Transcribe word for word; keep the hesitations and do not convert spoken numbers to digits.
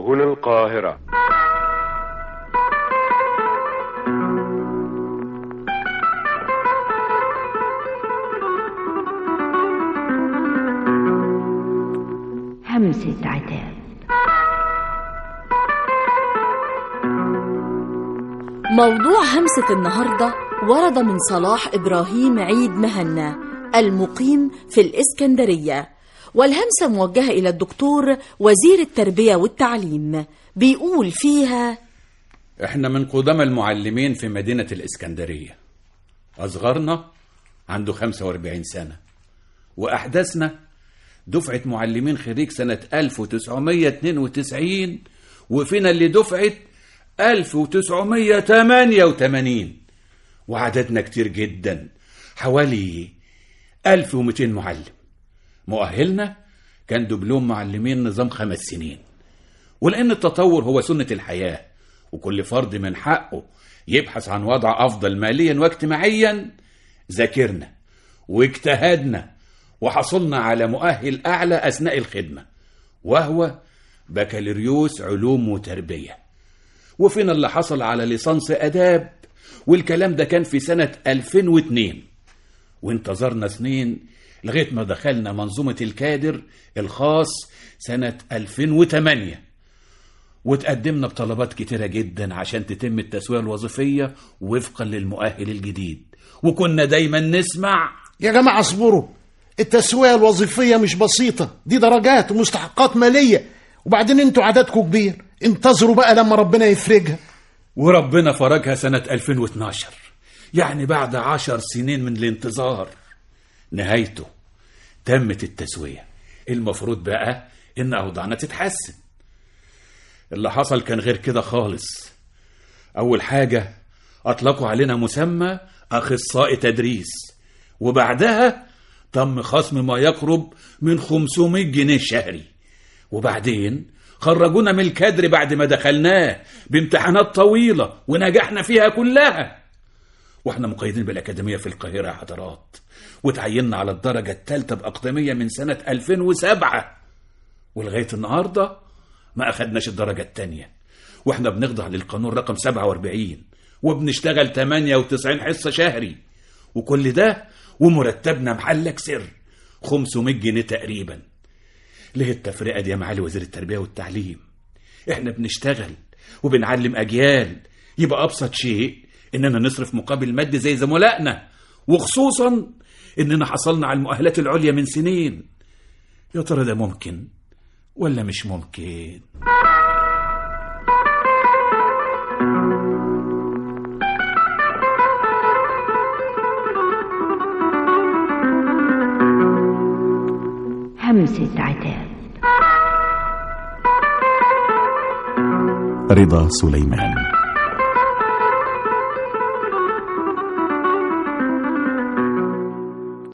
سبل القاهرة. همسة عتاب. موضوع همسة النهاردة ورد من صلاح إبراهيم عيد مهنا المقيم في الإسكندرية، والهمسة موجهة إلى الدكتور وزير التربية والتعليم. بيقول فيها: احنا من قدام المعلمين في مدينة الإسكندرية، أصغرنا عنده خمسة وأربعين سنة، وأحدثنا دفعة معلمين خريج سنة ألف وتسعمية اتنين وتسعين، وفينا اللي دفعة ألف وتسعمية تمانية وتمانين، وعددنا كتير جدا، حوالي ألف ومتين معلم. مؤهلنا كان دبلوم معلمين نظام خمس سنين. ولأن التطور هو سنة الحياة، وكل فرد من حقه يبحث عن وضع أفضل ماليا واجتماعيا، ذاكرنا واجتهدنا وحصلنا على مؤهل أعلى أثناء الخدمة، وهو بكالوريوس علوم وتربية. وفينا اللي حصل على ليسانس آداب، والكلام ده كان في سنة ألفين واتنين، وانتظرنا سنين لغاية ما دخلنا منظومة الكادر الخاص سنة ألفين وتمانية، وتقدمنا بطلبات كتيرة جدا عشان تتم التسوية الوظيفية وفقا للمؤهل الجديد. وكنا دايما نسمع: يا جماعة اصبروا، التسوية الوظيفية مش بسيطة، دي درجات ومستحقات مالية، وبعدين انتوا عددكم كبير، انتظروا بقى لما ربنا يفرجها. وربنا فرجها سنة ألفين واتناشر، يعني بعد عشر سنين من الانتظار نهايته تمت التسوية. المفروض بقى ان اوضاعنا تتحسن. اللي حصل كان غير كده خالص. اول حاجة اطلقوا علينا مسمى اخصائي تدريس، وبعدها تم خصم ما يقرب من خمسمية جنيه شهري، وبعدين خرجونا من الكادر بعد ما دخلناه بامتحانات طويلة ونجحنا فيها كلها، واحنا مقيدين بالأكاديمية في القاهرة يا حضرات، وتعيننا على الدرجة الثالثة بأقدمية من سنة ألفين وسبعة، ولغاية النهاردة ما أخدناش الدرجة الثانية، واحنا بنخضع للقانون رقم سبعة وأربعين، وبنشتغل تمانية وتسعين حصة شهري، وكل ده ومرتبنا محلك سر خمسمية جنيه تقريبا. ليه التفرقة دي يا معالي وزير التربية والتعليم؟ احنا بنشتغل وبنعلم أجيال، يبقى أبسط شيء إننا نصرف مقابل مادي زي زملائنا، وخصوصا إننا حصلنا على المؤهلات العليا من سنين. يا ترى ده ممكن ولا مش ممكن؟ همسة عتاب. رضا سليمان.